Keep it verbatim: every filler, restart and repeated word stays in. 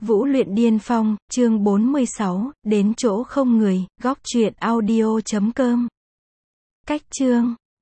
Vũ luyện điên phong, chương bốn mươi sáu, đến chỗ không người, góc truyện audio chấm com. Cách chương